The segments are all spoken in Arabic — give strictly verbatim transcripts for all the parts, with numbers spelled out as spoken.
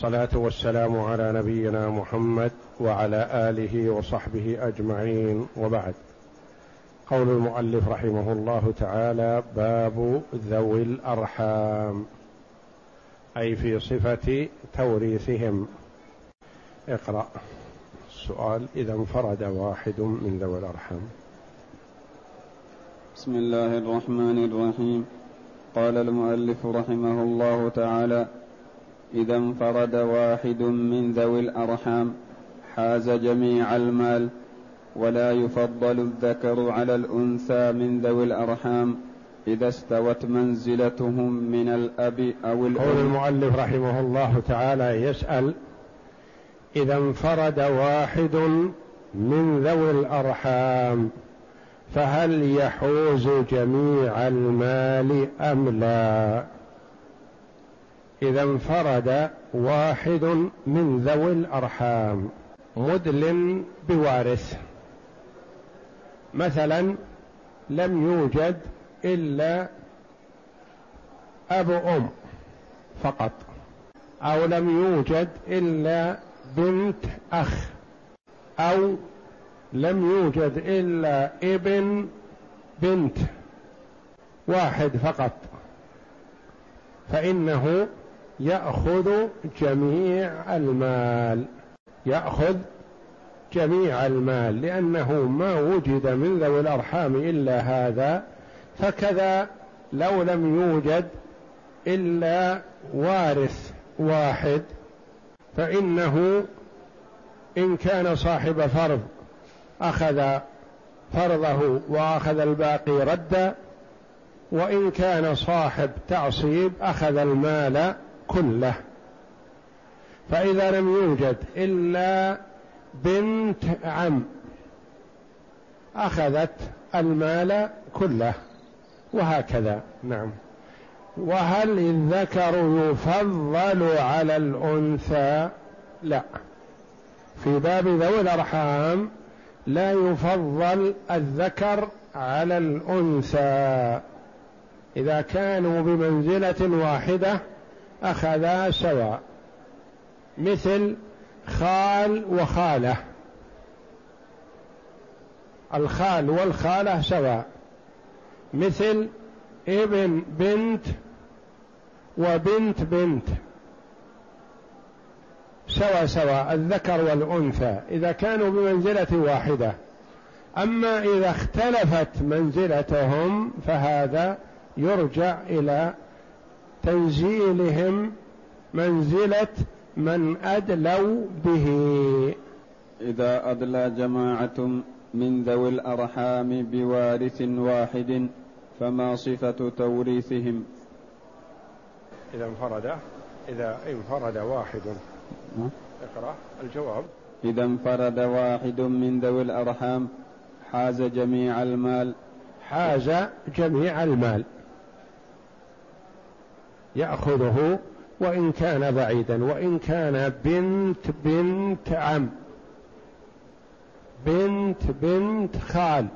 والصلاة والسلام على نبينا محمد وعلى آله وصحبه أجمعين، وبعد. قول المؤلف رحمه الله تعالى: باب ذوي الأرحام، أي في صفة توريثهم. اقرأ السؤال: إذا انفرد واحد من ذوي الأرحام. بسم الله الرحمن الرحيم. قال المؤلف رحمه الله تعالى: إذا انفرد واحد من ذوي الأرحام حاز جميع المال، ولا يفضل الذكر على الأنثى من ذوي الأرحام إذا استوت منزلتهم من الأب أو الأم. قول المؤلف رحمه الله تعالى يسأل: إذا انفرد واحد من ذوي الأرحام فهل يحوز جميع المال أم لا؟ إذا انفرد واحد من ذوي الأرحام مدل بوارث، مثلا لم يوجد إلا أب أم فقط، أو لم يوجد إلا بنت أخ، أو لم يوجد إلا ابن بنت واحد فقط، فإنه يأخذ جميع المال، يأخذ جميع المال لأنه ما وجد من ذوي الأرحام إلا هذا. فكذا لو لم يوجد إلا وارث واحد فإنه إن كان صاحب فرض أخذ فرضه وأخذ الباقي ردا، وإن كان صاحب تعصيب أخذ المال كله. فإذا لم يوجد إلا بنت عم أخذت المال كله، وهكذا. نعم. وهل الذكر يفضل على الأنثى؟ لا، في باب ذوي الأرحام لا يفضل الذكر على الأنثى، إذا كانوا بمنزلة واحدة أخذا سواء، مثل خال وخالة، الخال والخالة سواء، مثل ابن بنت وبنت بنت سواء سواء، الذكر والأنثى إذا كانوا بمنزلة واحدة. أما إذا اختلفت منزلتهم فهذا يرجع إلى تنزيلهم منزلة من أدلوا به. إذا أدلى جماعة من ذوي الأرحام بوارث واحد فما صفة توريثهم؟ إذا انفرد إذا انفرد واحد اقرأ الجواب. إذا انفرد واحد من ذوي الأرحام حاز جميع المال، حاز جميع المال يأخذه وإن كان بعيدا، وإن كان بنت بنت عم، بنت بنت خال،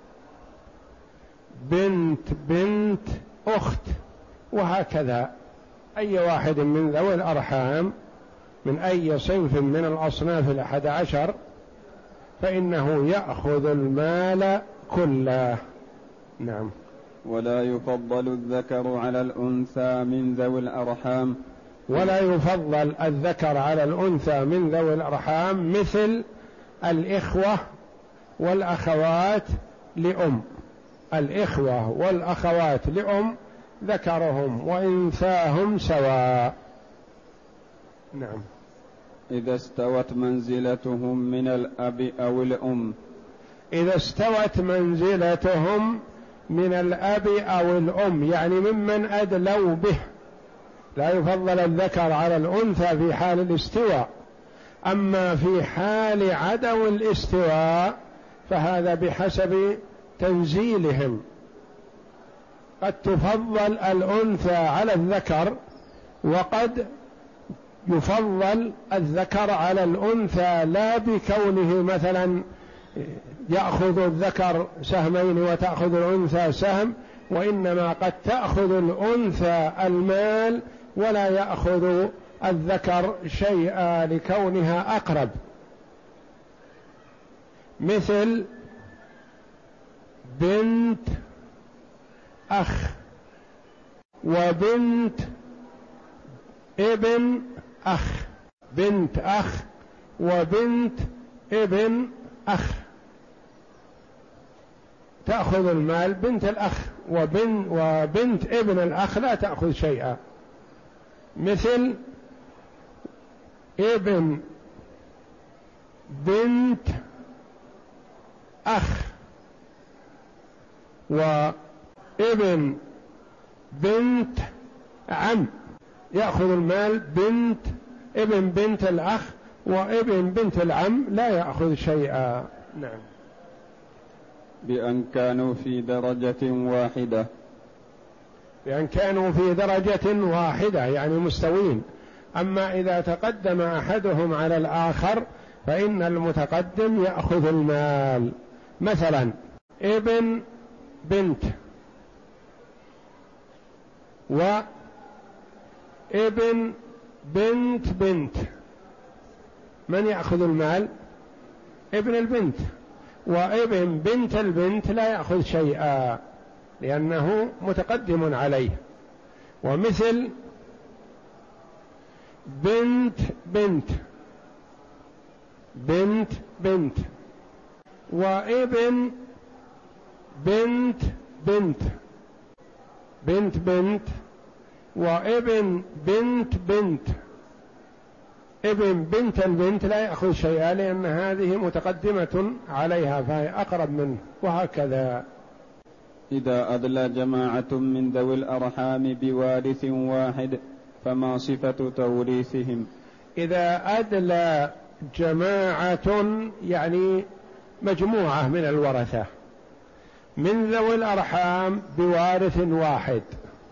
بنت بنت أخت، وهكذا. أي واحد من ذوي الأرحام من أي صنف من الأصناف الأحد عشر فإنه يأخذ المال كله. نعم. ولا يفضل الذكر على الأنثى من ذوي الأرحام، ولا يفضل الذكر على الأنثى من ذوي الأرحام مثل الإخوة والأخوات لأم، الإخوة والأخوات لأم ذكرهم وإنثاهم سواء. نعم. إذا استوت منزلتهم من الأب أو الأم، إذا استوت منزلتهم من الأب أو الأم، يعني ممن أدلوا به. لا يفضل الذكر على الأنثى في حال الاستواء، أما في حال عدم الاستواء فهذا بحسب تنزيلهم. قد تفضل الأنثى على الذكر، وقد يفضل الذكر على الأنثى لا بكونه مثلا يأخذ الذكر سهمين وتأخذ الأنثى سهم، وإنما قد تأخذ الأنثى المال ولا يأخذ الذكر شيئا لكونها أقرب، مثل بنت أخ وبنت ابن أخ، بنت أخ وبنت ابن أخ تأخذ المال، بنت الأخ وبن وبنت ابن الأخ لا تأخذ شيئا. مثل ابن بنت أخ وابن بنت عم يأخذ المال، بنت ابن بنت الأخ وابن بنت العم لا يأخذ شيئا. نعم. بأن كانوا في درجة واحدة، بأن كانوا في درجة واحدة يعني مستوين. أما إذا تقدم أحدهم على الآخر فإن المتقدم يأخذ المال. مثلا ابن بنت وابن بنت بنت، من يأخذ المال؟ ابن البنت، وابن بنت البنت لا يأخذ شيئا لأنه متقدم عليه. ومثل بنت بنت بنت بنت وابن بنت بنت بنت بنت وابن بنت بنت، ابن بنت البنت لا يأخذ شيئا لأن هذه متقدمة عليها فهي أقرب منه، وهكذا. إذا أدلى جماعة من ذوي الأرحام بوارث واحد فما صفة توريثهم؟ إذا أدلى جماعة يعني مجموعة من الورثة من ذوي الأرحام بوارث واحد،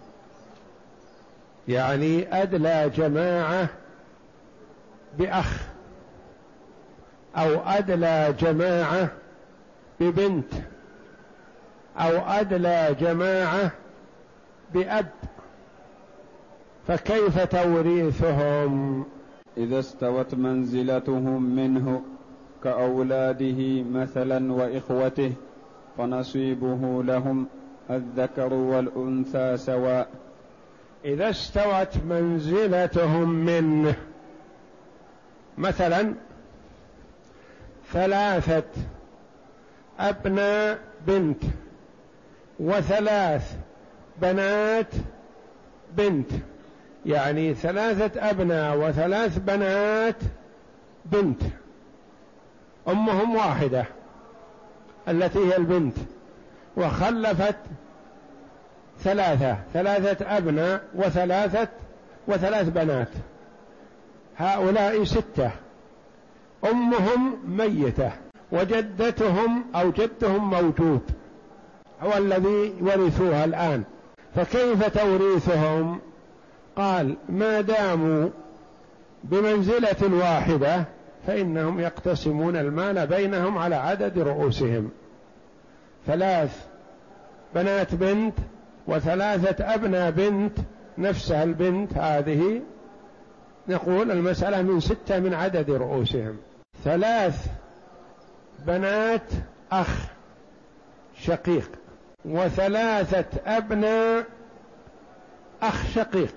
يعني أدلى جماعة بأخ أو أدلى جماعة ببنت أو أدلى جماعة بأب، فكيف توريثهم؟ إذا استوت منزلتهم منه كأولاده مثلا وإخوته فنصيبه لهم الذكر والأنثى سواء. إذا استوت منزلتهم منه، مثلا ثلاثة أبناء بنت وثلاث بنات بنت، يعني ثلاثة أبناء وثلاث بنات بنت، أمهم واحدة التي هي البنت، وخلفت ثلاثة ثلاثة أبناء وثلاثة وثلاث بنات، هؤلاء ستة، أمهم ميتة وجدتهم أو جدهم موجود هو الذي ورثوها الآن، فكيف توريثهم؟ قال ما داموا بمنزلة واحدة فإنهم يقتسمون المال بينهم على عدد رؤوسهم، ثلاث بنات بنت وثلاثة أبناء بنت نفسها البنت هذه، نقول المسألة من ستة من عدد رؤوسهم، ثلاث بنات أخ شقيق وثلاثة أبناء أخ شقيق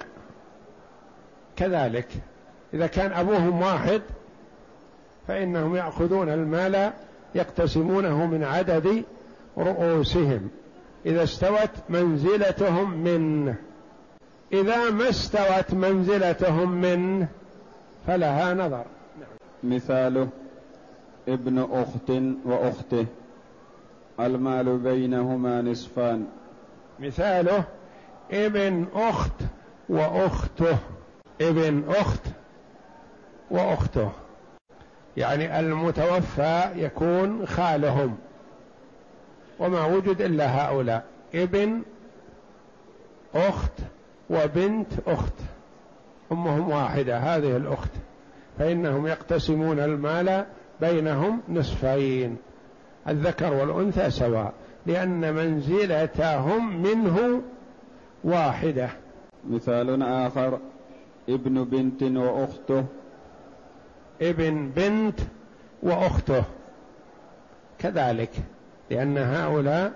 كذلك، إذا كان أبوهم واحد فإنهم يأخذون المال يقتسمونه من عدد رؤوسهم إذا استوت منزلتهم منه. إذا ما استوت منزلتهم منه فلها نظر. مثاله ابن أخت وأخته المال بينهما نصفان. مثاله ابن أخت وأخته، ابن أخت وأخته يعني المتوفى يكون خالهم وما وجد إلا هؤلاء، ابن أخت وبنت أخت أمهم واحدة هذه الأخت، فإنهم يقتسمون المال بينهم نصفين، الذكر والأنثى سواء لأن منزلتهم منه واحدة. مثال آخر ابن بنت وأخته. ابن بنت وأخته كذلك، لأن هؤلاء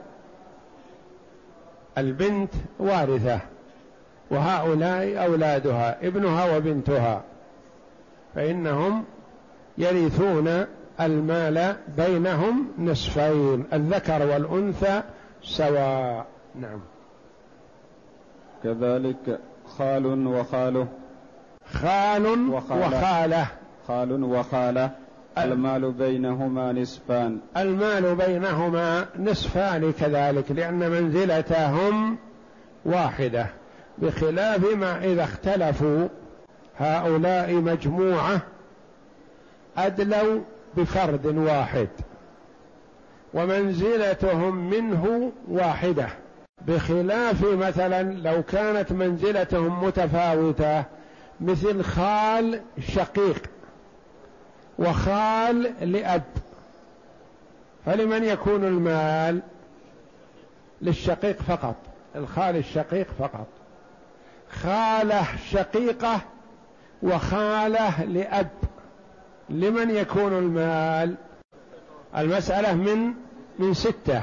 البنت وارثة وهؤلاء أولادها ابنها وبنتها، فإنهم يرثون المال بينهم نصفين، الذكر والأنثى سواء. نعم. كذلك خال وخاله. خال وخالة, وخالة. خال وخالة المال بينهما نصفان. المال بينهما نصفان كذلك، لأن منزلتهم واحدة، بخلاف ما إذا اختلفوا هؤلاء مجموعة أدلوا بفرد واحد ومنزلتهم منه واحدة، بخلاف مثلا لو كانت منزلتهم متفاوتة، مثل خال شقيق وخال لأب، فلمن يكون المال؟ للشقيق فقط، الخال الشقيق فقط. خالة شقيقة وخالة لأب، لمن يكون المال؟ المسألة من من ستة،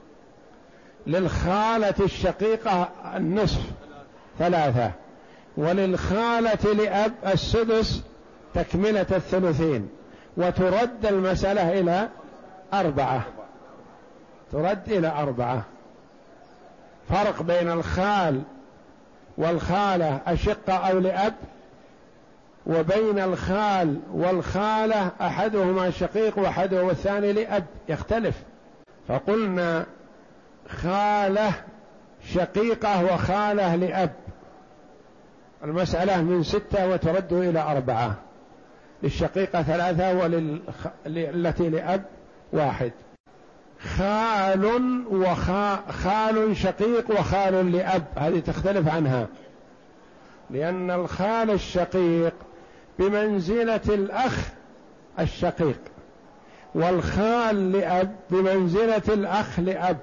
للخالة الشقيقة النصف ثلاثة، وللخالة لأب السدس تكملة الثلثين، وترد المسألة إلى أربعة، ترد إلى أربعة. فرق بين الخال والخالة أشقة أو لأب، وبين الخال والخالة أحدهما شقيق وأحده والثاني لأب، يختلف. فقلنا خالة شقيقة وخالة لأب، المسألة من ستة وترد إلى أربعة، للشقيقة ثلاثة والتي لأب واحد. خال وخال شقيق وخال لأب، هذه تختلف عنها، لأن الخال الشقيق بمنزلة الأخ الشقيق، والخال لأب بمنزلة الأخ لأب،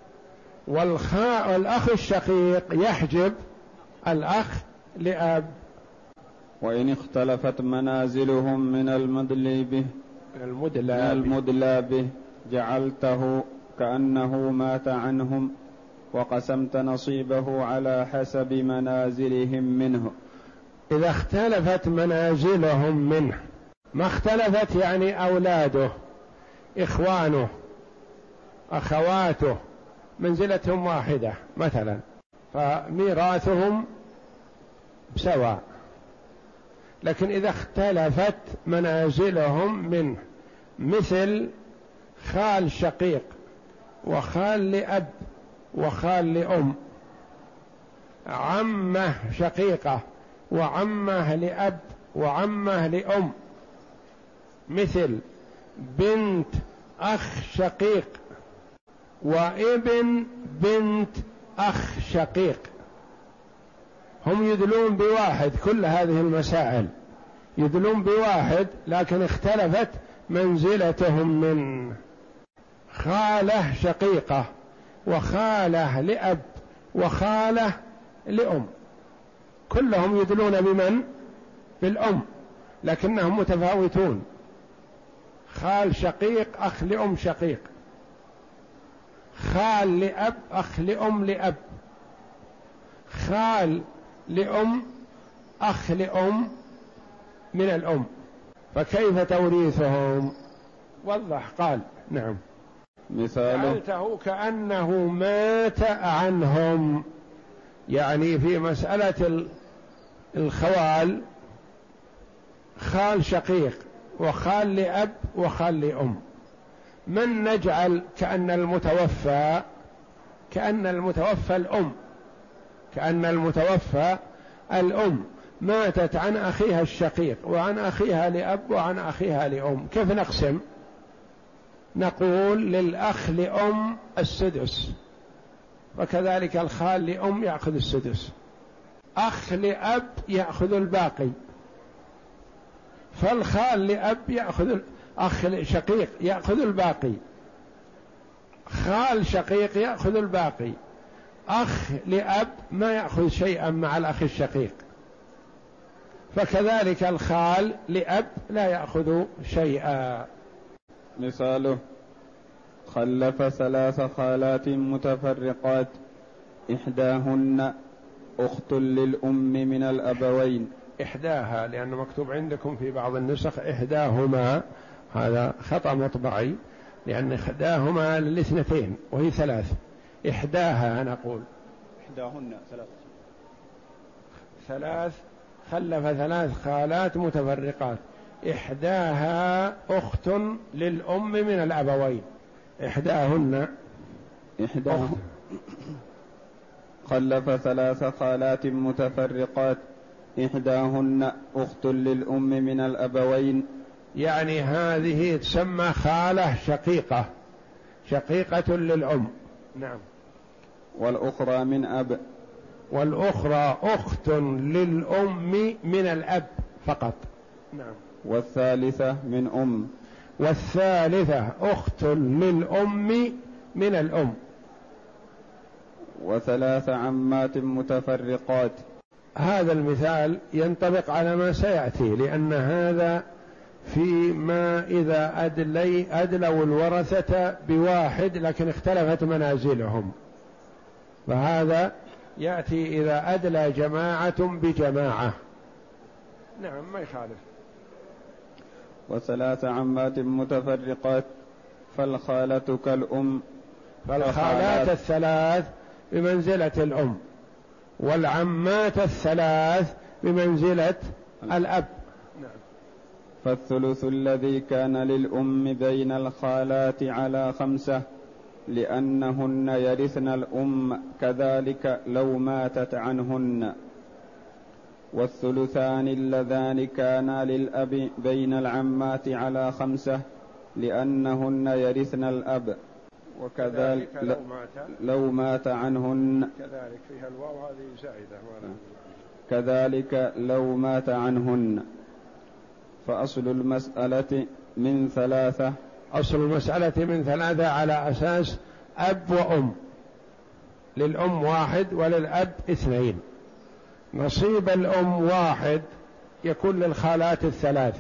والأخ الشقيق يحجب الأخ لأب. وإن اختلفت منازلهم من المدلي به المدلى المدلى به جعلته كأنه مات عنهم، وقسمت نصيبه على حسب منازلهم منه. إذا اختلفت منازلهم منه، ما اختلفت يعني أولاده إخوانه أخواته منزلتهم واحدة مثلا، فميراثهم سواء. لكن إذا اختلفت منازلهم منه، مثل خال شقيق وخال لأب وخال لأم، عمه شقيقة وعمه لأب وعمه لأم، مثل بنت أخ شقيق وابن بنت أخ شقيق، هم يدلون بواحد، كل هذه المسائل يدلون بواحد، لكن اختلفت منزلتهم من خالة شقيقة وخالة لأب وخالة لأم، كلهم يدلون بمن؟ بالأم، لكنهم متفاوتون. خال شقيق أخ لأم شقيق، خال لأب أخ لأم لأب، خال لأم أخ لأم من الأم، فكيف توريثهم؟ وضح. قال نعم مثاله جعلته كأنه مات عنهم، يعني في مسألة الخوال خال شقيق وخال لأب وخال لأم، من نجعل كأن المتوفى كأن المتوفى الأم كأن المتوفى الأم ماتت عن أخيها الشقيق وعن أخيها لأب وعن أخيها لأم، كيف نقسم؟ نقول للأخ لأم السدس، وكذلك الخال لأم يأخذ السدس، أخ لأب يأخذ الباقي، فالخال لأب يأخذ، أخ شقيق يأخذ الباقي، خال شقيق يأخذ الباقي، أخ لأب ما يأخذ شيئا مع الأخ الشقيق. فكذلك الخال لأب لا يأخذ شيئا. مثاله: خلف ثلاث خالات متفرقات إحداهن أخت للأم من الأبوين. إحداها لأنه مكتوب عندكم في بعض النسخ إحداهما، هذا خطأ مطبعي، لأن إحداهما للاثنتين وهي ثلاث. إحداها نقول إحداهن ثلاث ثلاث خلف ثلاث خالات متفرقات إحداها أخت للأم من الأبوين. إحداهن إحداه خلف ثلاث خالات متفرقات إحداهن أخت للأم من الأبوين، يعني هذه تسمى خالة شقيقة، شقيقة للأم. نعم. والأخرى من أب، والأخرى أخت للأم من الأب فقط. نعم. والثالثة من أم، والثالثة أخت للأم من الأم. وثلاث عمات متفرقات. هذا المثال ينطبق على ما سيأتي، لأن هذا فيما إذا أدلي أدلوا الورثة بواحد لكن اختلفت منازلهم، فهذا يأتي إذا أدلى جماعة بجماعة. نعم ما يخالف. وثلاث عمات متفرقات فالخالة كالأم. فالخالات الثلاث بمنزلة الأم، والعمات الثلاث بمنزلة الأب. نعم. فالثلث الذي كان للأم بين الخالات على خمسة لأنهن يرثن الأم كذلك لو ماتت عنهن. والثلثان اللذان كانا للأب بين العمات على خمسة لأنهن يرثن الأب وكذلك لو مات, لو مات عنهن. كذلك فيها الواو هذه زائدة. كذلك لو مات عنهن. فأصل المسألة من ثلاثة. أصل المسألة من ثلاثة على أساس أب وأم، للأم واحد وللأب اثنين. نصيب الأم واحد يكون للخالات الثلاث،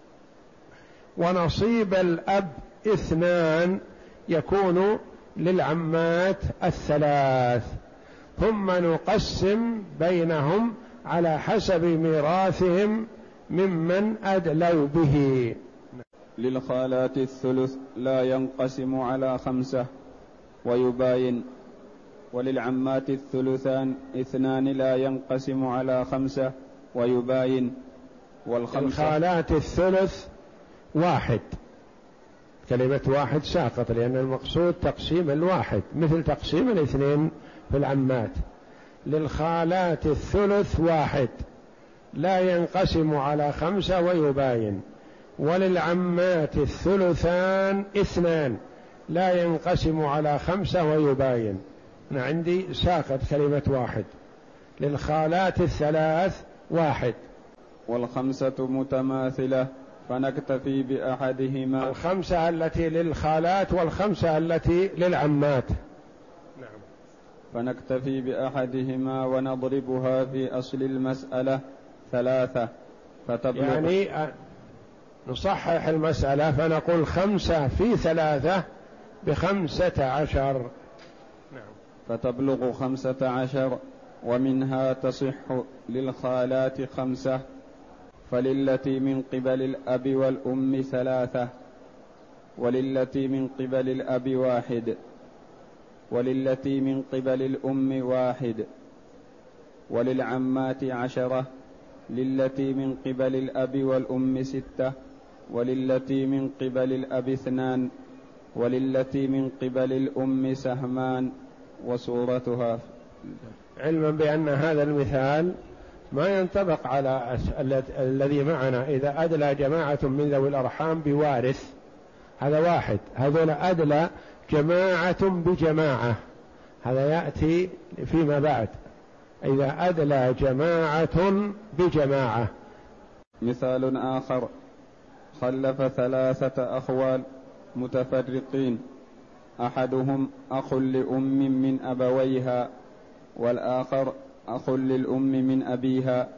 ونصيب الأب اثنان يكون للعمات الثلاث، ثم نقسم بينهم على حسب ميراثهم ممن أدلوا به. للخالات الثلث لا ينقسم على خمسة ويباين، وللعمات الثلثان اثنان لا ينقسم على خمسة ويباين. والخمسة الخالات الثلث واحد، كلمة واحد ساقط لأن المقصود تقسيم الواحد مثل تقسيم الاثنين في العمات. للخالات الثلث واحد لا ينقسم على خمسة ويباين، وللعمات الثلثان اثنان لا ينقسم على خمسة ويباين. أنا عندي ساقط كلمة واحد. للخالات الثلاث واحد. والخمسة متماثلة فنكتفي بأحدهما. الخمسة التي للخالات والخمسة التي للعمات. نعم. فنكتفي بأحدهما ونضربها في أصل المسألة ثلاثة فتبلغ. يعني نصحح المسألة فنقول خمسة في ثلاثة بخمسة عشر. نعم. فتبلغ خمسة عشر، ومنها تصح للخالات خمسة، فللتي من قبل الأب والأم ثلاثة، وللتي من قبل الأب واحد، وللتي من قبل الأم واحد، وللعمات عشرة، للتي من قبل الأب والأم ستة، وللتي من قبل الأب اثنان، وللتي من قبل الأم سهمان. وصورتها. علما بأن هذا المثال ما ينطبق على الذي معنا إذا أدلى جماعة من ذوي الأرحام بوارث، هذا واحد. هذول أدلى جماعة بجماعة، هذا يأتي فيما بعد. إذا أدلى جماعة بجماعة. مثال آخر: خلف ثلاثة أخوال متفرقين، أحدهم أخ لأم من أبويها، والآخر أخ للأم من أبيها،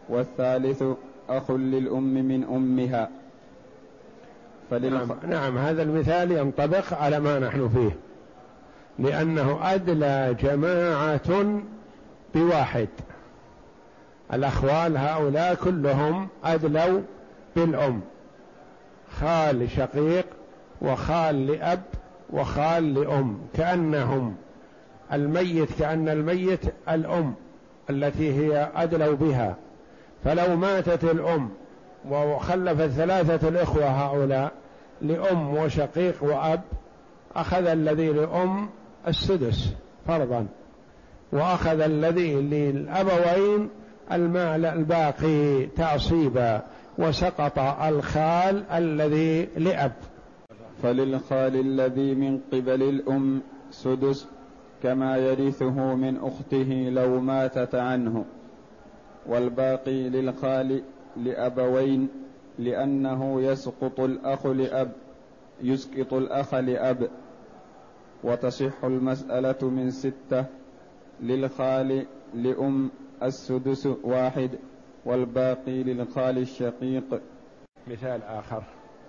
والثالث أخ للأم من أمها. فللخ... نعم, نعم هذا المثال ينطبق على ما نحن فيه، لأنه أدلى جماعة بواحد. الأخوال هؤلاء كلهم أدلوا بالأم، خال شقيق وخال لأب وخال لأم، كأنهم الميت كأن الميت الأم التي هي أدلوا بها. فلو ماتت الأم وخلفت ثلاثة الإخوة هؤلاء لأم وشقيق وأب، أخذ الذي لأم السدس فرضا، وأخذ الذي للأبوين المال الباقي تعصيبا، وسقط الخال الذي لأب. فللخال الذي من قبل الأم سدس كما يرثه من أخته لو ماتت عنه، والباقي للخال لأبوين لأنه يسقط الأخ لأب يسقط الأخ لأب. وتصح المسألة من ستة: للخال لأم السدس واحد، والباقي للخال الشقيق. مثال آخر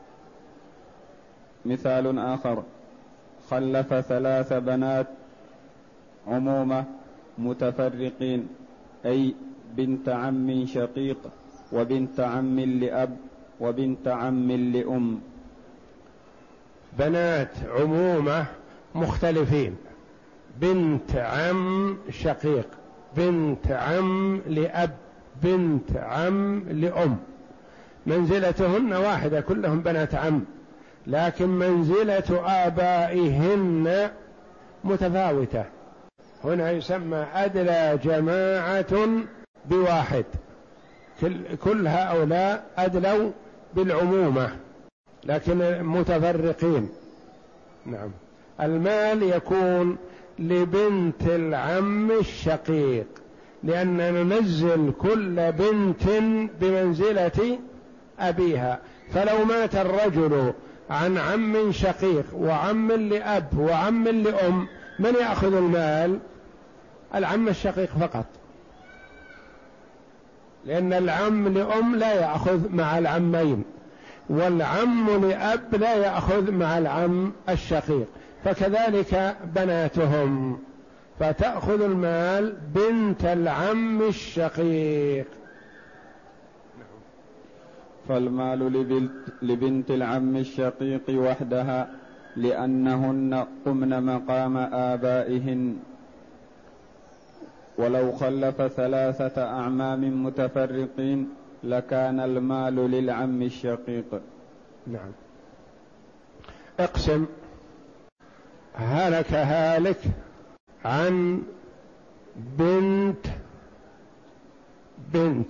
مثال آخر: خلف ثلاث بنات عمومة متفرقين، أي بنت عم شقيق وبنت عم لأب وبنت عم لأم. بنات عمومة مختلفين، بنت عم شقيق، بنت عم لأب، بنت عم لأم، منزلتهن واحدة، كلهم بنات عم، لكن منزلة آبائهن متفاوتة. هنا يسمى أدلى جماعة بواحد، كل, كل هؤلاء أدلوا بالعمومة لكن متفرقين. نعم. المال يكون لبنت العم الشقيق، لأننا ننزل كل بنت بمنزلة أبيها. فلو مات الرجل عن عم شقيق وعم لأب وعم لأم، من يأخذ المال؟ العم الشقيق فقط، لأن العم لأم لا يأخذ مع العمين، والعم لأب لا يأخذ مع العم الشقيق، فكذلك بناتهم، فتأخذ المال بنت العم الشقيق. فالمال لبنت العم الشقيق وحدها، لأنهن قمن مقام آبائهن. ولو خلف ثلاثة أعمام متفرقين لكان المال للعم الشقيق. نعم. اقسم: هلك هالك عن بنت بنت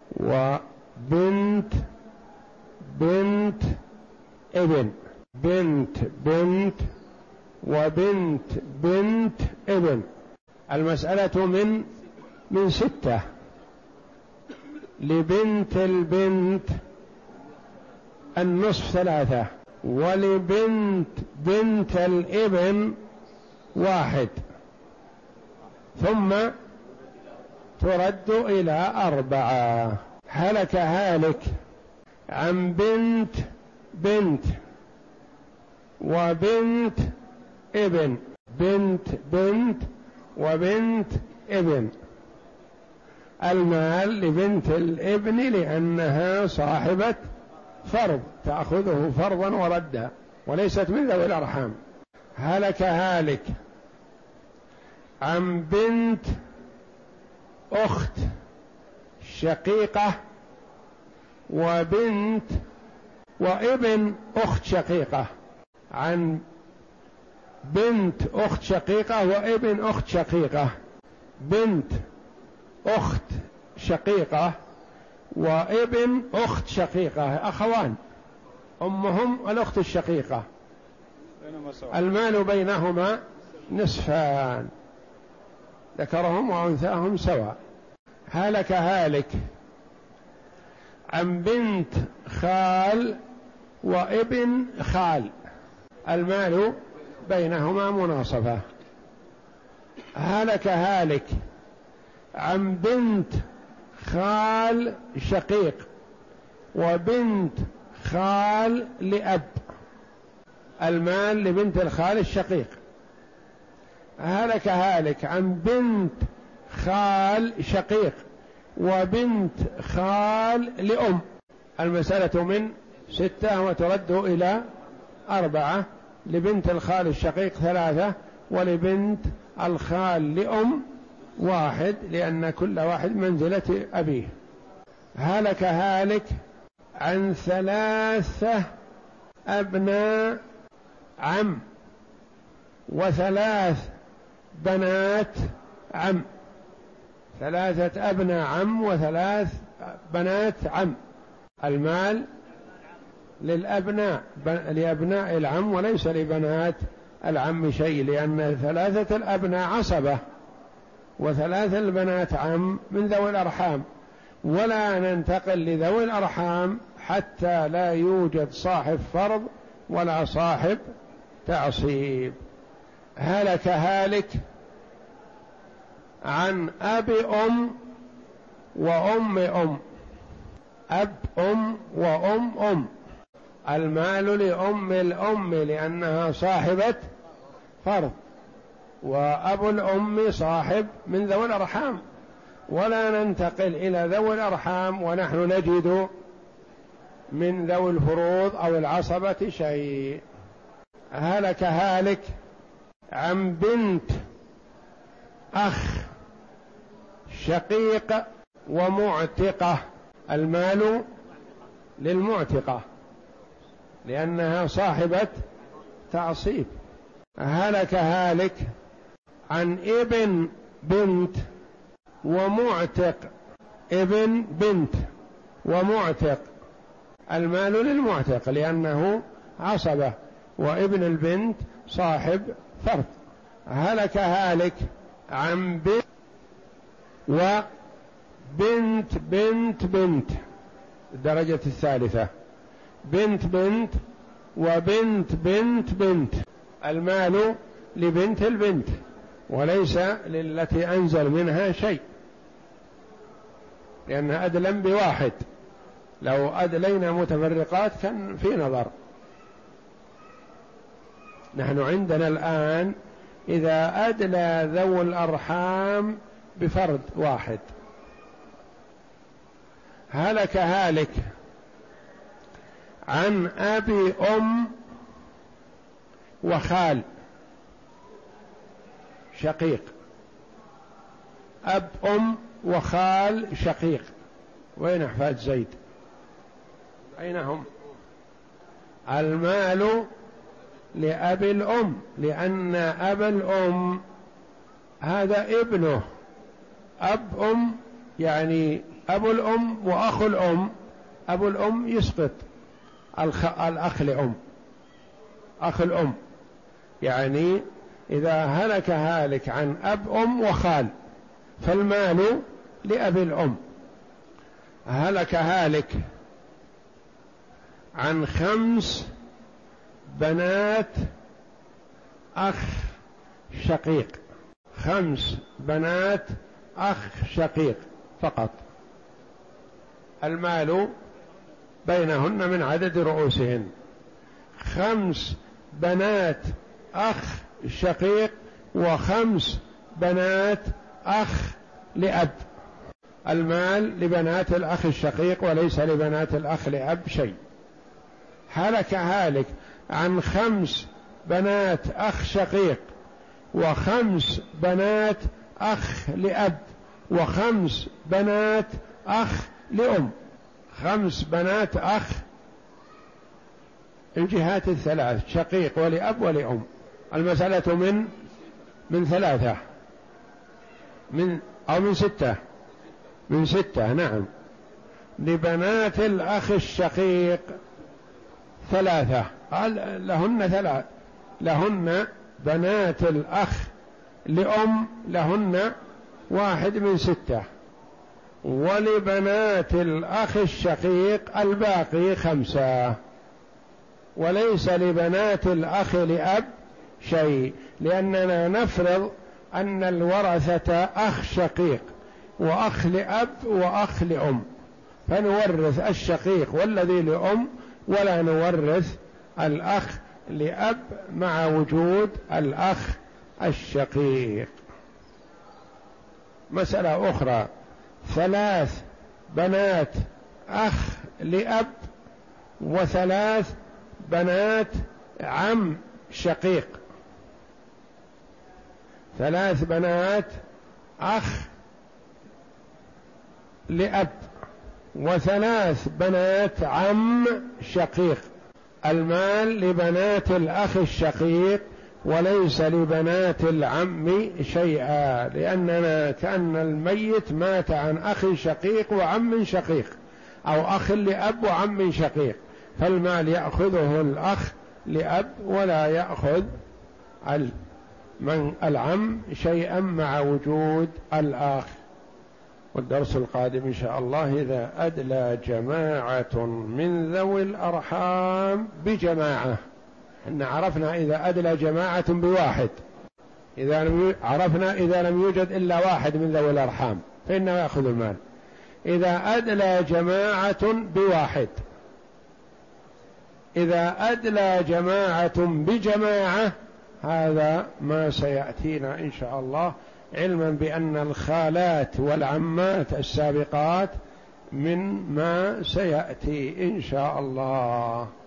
وبنت بنت ابن، بنت بنت وبنت بنت ابن. المسألة من من ستة: لبنت البنت النصف ثلاثة، ولبنت بنت الابن واحد، ثم ترد إلى أربعة. هلك هالك عن بنت بنت وبنت ابن، بنت بنت وبنت ابن. المال لبنت الابن لأنها صاحبة فرض، تأخذه فرضا وردا، وليست من ذوي الأرحام. هلك هالك عن بنت أخت شقيقة وبنت وابن أخت شقيقة، عن بنت أخت شقيقة وابن أخت شقيقة، بنت أخت شقيقة وابن أخت شقيقة، أخوان أمهم الأخت الشقيقة، المال بينهما نصفان، ذكرهم وأنثاهم سواء. هلك هالك عن بنت خال وابن خال، المال بينهما مناصفة. هلك هالك عن بنت خال شقيق وبنت خال لأب، المال لبنت الخال الشقيق. هلك هالك عن بنت خال شقيق وبنت خال لأم، المسألة من ستة وترد إلى أربعة، لبنت الخال الشقيق ثلاثة ولبنت الخال لأم واحد، لأن كل واحد منزلة أبيه. هلك هالك عن ثلاثة أبناء عم وثلاث بنات عم، ثلاثة أبناء عم وثلاث بنات عم. المال للأبناء لأبناء العم وليس لبنات العم شيء، لأن ثلاثة الأبناء عصبة وثلاث البنات عم من ذوي الأرحام، ولا ننتقل لذوي الأرحام حتى لا يوجد صاحب فرض ولا صاحب تعصيب. هلك هالك عن أب أم وأم أم، أب أم وأم أم، المال لأم الأم لأنها صاحبة فرض، وأب الأم صاحب من ذوي الأرحام، ولا ننتقل إلى ذوي الأرحام ونحن نجد من ذوي الفروض أو العصبة شيء. هلك هالك عن بنت أخ شقيق ومعتقة، المال للمعتقة لأنها صاحبة تعصيب. هلك هالك عن ابن بنت ومعتق، ابن بنت ومعتق، المال للمعتق لأنه عصبة، وابن البنت صاحب فرض. هلك هالك عن بنت وبنت بنت بنت، الدرجة الثالثة، بنت بنت وبنت بنت بنت، المال لبنت البنت وليس للتي أنزل منها شيء، لأنها أدلم بواحد، لو أدلينا متفرقات كان في نظر. نحن عندنا الآن إذا أدلى ذو الأرحام بفرد واحد. هلك هالك عن أبي أم وخال شقيق، أب أم وخال شقيق. وين أحفاد زيد؟ أين هم؟ المال لأبي الأم، لأن أبا الأم هذا ابنه، أب أم يعني أبو الأم وأخو الأم، أبو الأم يسقط الخ... الأخ لأم، أخ الأم، يعني إذا هلك هالك عن أب أم وخال فالمال لأبي الأم. هلك هالك عن خمس بنات أخ شقيق، خمس بنات أخ شقيق فقط، المال بينهن من عدد رؤوسهن. خمس بنات أخ شقيق وخمس بنات أخ لأب، المال لبنات الأخ الشقيق وليس لبنات الأخ لأب شيء. هلك هالك عن خمس بنات أخ شقيق وخمس بنات أخ لأب وخمس بنات أخ لأم، خمس بنات أخ الجهات الثلاث، شقيق ولأب ولأم. المسألة من من ثلاثة من أو من ستة، من ستة نعم. لبنات الأخ الشقيق ثلاثة، لهن ثلاث، لهن بنات الأخ لأم لهن واحد من ستة، ولبنات الأخ الشقيق الباقي خمسة، وليس لبنات الأخ لأب شيء، لأننا نفرض أن الورثة أخ شقيق وأخ لأب وأخ لأم، فنورث الشقيق والذي لأم ولا نورث الأخ لأب مع وجود الأخ الشقيق. مسألة أخرى: ثلاث بنات أخ لأب وثلاث بنات عم شقيق. ثلاث بنات أخ لأب وثلاث بنات عم شقيق. المال لبنات الأخ الشقيق وليس لبنات العم شيئا، لأننا كأن الميت مات عن أخ شقيق وعم شقيق، أو أخ لأب وعم شقيق، فالمال يأخذه الأخ لأب ولا يأخذ من العم شيئا مع وجود الأخ. والدرس القادم إن شاء الله: إذا أدلى جماعة من ذوي الأرحام بجماعة. إن عرفنا إذا أدلى جماعة بواحد، إذا لم عرفنا إذا لم يوجد إلا واحد من ذوي الأرحام فإنه يأخذ المال. إذا أدلى جماعة بواحد، إذا أدلى جماعة بجماعة، هذا ما سيأتينا إن شاء الله، علما بأن الخالات والعمات السابقات من ما سيأتي إن شاء الله.